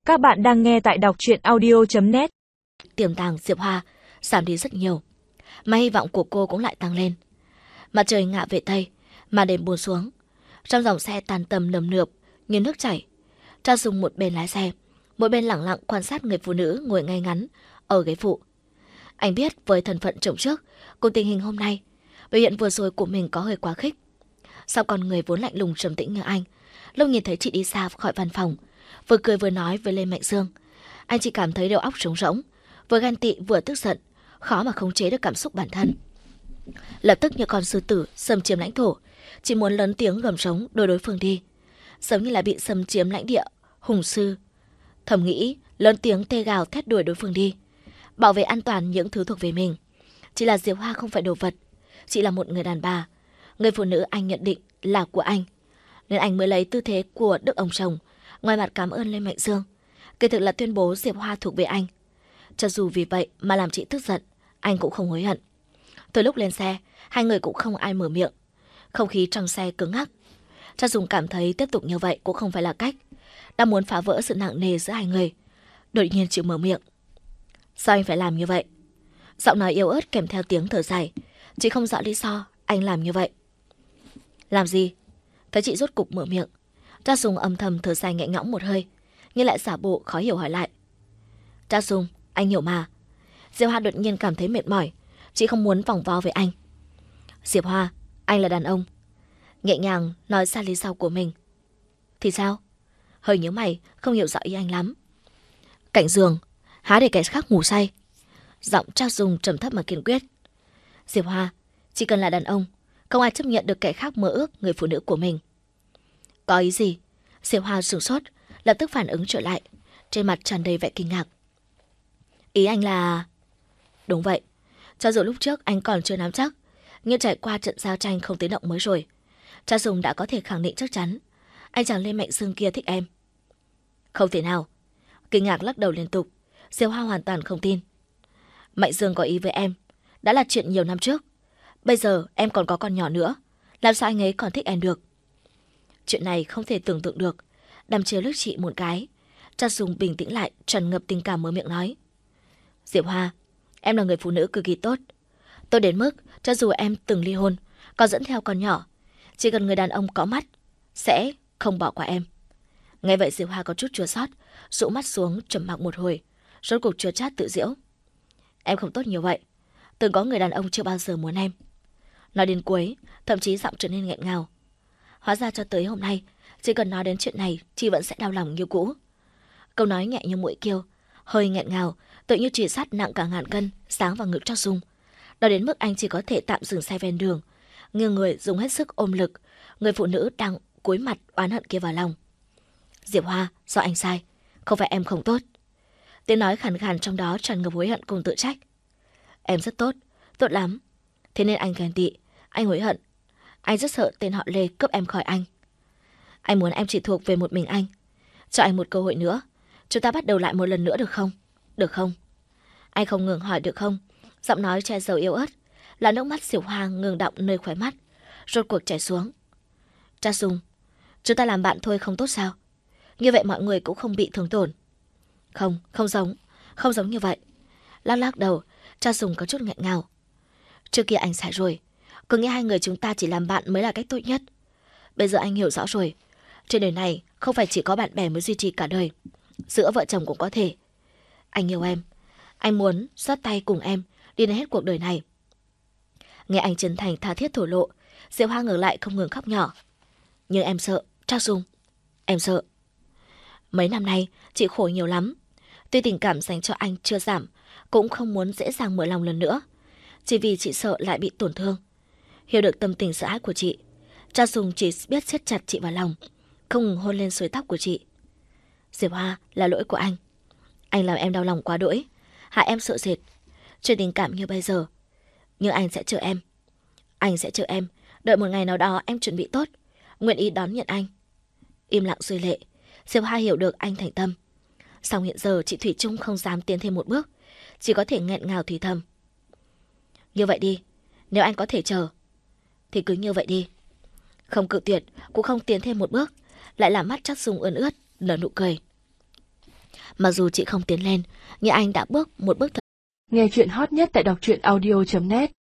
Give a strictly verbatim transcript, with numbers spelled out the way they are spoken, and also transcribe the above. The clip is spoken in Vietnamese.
Các bạn đang nghe tại đọc truyện audio chấm net. Tiềm tàng Diệp Hoa giảm đi rất nhiều, mà hy vọng của cô cũng lại tăng lên. Mặt trời ngả về Tây, mà đêm buông xuống. Trong dòng xe tàn tầm nườm nượp như nước chảy. Cha Dung một bên lái xe, một bên lẳng lặng quan sát người phụ nữ ngồi ngay ngắn ở ghế phụ. Anh biết với thân phận chồng trước, cùng tình hình hôm nay, biểu hiện vừa rồi của mình có hơi quá khích. Sao con người vốn lạnh lùng trầm tĩnh như anh, lúc nhìn thấy chị đi xa khỏi văn phòng, vừa cười vừa nói với Lê Mạnh Dương, anh chỉ cảm thấy đầu óc trống rỗng, vừa ghen tị vừa tức giận, khó mà khống chế được cảm xúc bản thân. Lập tức như con sư tử xâm chiếm lãnh thổ, chỉ muốn lớn tiếng gầm trống đuổi đối phương đi, giống như là bị xâm chiếm lãnh địa hùng sư. Thầm nghĩ lớn tiếng tê gào thét đuổi đối phương đi, bảo vệ an toàn những thứ thuộc về mình. Chỉ là Diệp Hoa không phải đồ vật, chỉ là một người đàn bà, người phụ nữ anh nhận định là của anh, nên anh mới lấy tư thế của đức ông chồng, ngoài mặt cảm ơn Lê Mạnh Dương, kỳ thực là tuyên bố Diệp Hoa thuộc về anh. Cho dù vì vậy mà làm chị tức giận, anh cũng không hối hận. Từ lúc lên xe, hai người cũng không ai mở miệng, không khí trong xe cứng ngắc. Cha Dung cảm thấy tiếp tục như vậy cũng không phải là cách, đang muốn phá vỡ sự nặng nề giữa hai người, đột nhiên chịu mở miệng. Sao anh phải làm như vậy? Giọng nói yếu ớt kèm theo tiếng thở dài. Chị không rõ lý do anh làm như vậy. Làm gì? Thấy chị rốt cục mở miệng, Cha Dung âm thầm thở dài nhẹ nhõm một hơi, nhưng lại giả bộ khó hiểu hỏi lại. Cha Dung, anh hiểu mà. Diệp Hoa đột nhiên cảm thấy mệt mỏi, chị không muốn vòng vo với anh. Diệp Hoa, anh là đàn ông. Nhẹ nhàng nói ra lý do của mình. Thì sao? Hơi nhíu mày, không hiểu rõ ý anh lắm. Cạnh giường, há để kẻ khác ngủ say. Giọng Cha Dung trầm thấp mà kiên quyết. Diệp Hoa, chỉ cần là đàn ông, không ai chấp nhận được kẻ khác mơ ước người phụ nữ của mình. Có ý gì? Diệp Hoa sửng sốt, lập tức phản ứng trở lại, trên mặt tràn đầy vẻ kinh ngạc. Ý anh là... Đúng vậy, cho dù lúc trước anh còn chưa nắm chắc, nhưng trải qua trận giao tranh không tiếng động mới rồi, Cha Dung đã có thể khẳng định chắc chắn anh chàng Lê Mạnh Dương kia thích em. Không thể nào. Kinh ngạc lắc đầu liên tục, Diệp Hoa hoàn toàn không tin. Mạnh Dương có ý với em đã là chuyện nhiều năm trước, bây giờ em còn có con nhỏ nữa, làm sao anh ấy còn thích em được? Chuyện này không thể tưởng tượng được. Đăm chiêu liếc chị một cái, Cha Dung bình tĩnh lại, tràn ngập tình cảm mở miệng nói. Diệp Hoa, em là người phụ nữ cực kỳ tốt, tốt đến mức cho dù em từng ly hôn, còn dẫn theo con nhỏ, chỉ cần người đàn ông có mắt sẽ không bỏ qua em. Nghe vậy Diệp Hoa có chút chua xót, dụ mắt xuống trầm mặc một hồi, rốt cuộc chua chát tự giễu. Em không tốt như vậy, từng có người đàn ông chưa bao giờ muốn em. Nói đến cuối, thậm chí giọng trở nên nghẹn ngào. Hóa ra cho tới hôm nay, chỉ cần nói đến chuyện này, chị vẫn sẽ đau lòng như cũ. Câu nói nhẹ như muội kêu, hơi nghẹn ngào, tự như chùy sắt nặng cả ngàn cân, sáng vào ngực Cha Dung. Đó đến mức anh chỉ có thể tạm dừng xe ven đường, nghiêng người dùng hết sức ôm lực người phụ nữ đang cúi mặt oán hận kia vào lòng. Diệp Hoa, do anh sai, không phải em không tốt. Tiếng nói khàn khàn trong đó tràn ngập hối hận cùng tự trách. Em rất tốt, tốt lắm. Thế nên anh ghen tị, anh hối hận. Anh rất sợ tên họ Lê cướp em khỏi anh. Anh muốn em chỉ thuộc về một mình anh. Cho anh một cơ hội nữa, chúng ta bắt đầu lại một lần nữa được không? Được không? Anh không ngừng hỏi được không? Giọng nói che giấu yếu ớt, là nước mắt Diệp Hoa ngừng đọng nơi khóe mắt, rốt cuộc chảy xuống. Cha Dung, chúng ta làm bạn thôi không tốt sao? Như vậy mọi người cũng không bị thương tổn. Không, không giống, không giống như vậy. Lắc lắc đầu, Cha Dung có chút nghẹn ngào. Trước kia anh sai rồi, cứ nghĩ hai người chúng ta chỉ làm bạn mới là cách tốt nhất. Bây giờ anh hiểu rõ rồi, trên đời này không phải chỉ có bạn bè mới duy trì cả đời, giữa vợ chồng cũng có thể. Anh yêu em, anh muốn dắt tay cùng em đi đến hết cuộc đời này. Nghe anh chân thành tha thiết thổ lộ, Diệp Hoa ngừng lại không ngừng khóc nhỏ. Nhưng em sợ, Cha Dung, em sợ. Mấy năm nay chị khổ nhiều lắm, tuy tình cảm dành cho anh chưa giảm, cũng không muốn dễ dàng mở lòng lần nữa, chỉ vì chị sợ lại bị tổn thương. Hiểu được tâm tình sợ hãi của chị, Cha Dung chỉ biết siết chặt chị vào lòng, không ngừng hôn lên suối tóc của chị. Diệp Hoa, là lỗi của anh. Anh làm em đau lòng quá đỗi, hại em sợ sệt. Chuyện tình cảm như bây giờ, nhưng anh sẽ chờ em. Anh sẽ chờ em, đợi một ngày nào đó em chuẩn bị tốt, nguyện ý đón nhận anh. Im lặng rơi lệ, Diệp Hoa hiểu được anh thành tâm. Song hiện giờ chị thủy chung không dám tiến thêm một bước, chỉ có thể nghẹn ngào thì thầm. Như vậy đi, nếu anh có thể chờ, thì cứ như vậy đi. Không cự tuyệt, cũng không tiến thêm một bước, lại làm mắt Cha Dung ươn ướt, nở nụ cười. Mặc dù chị không tiến lên, nhưng anh đã bước một bước thật. Nghe chuyện hot nhất tại đọc truyện audio chấm net.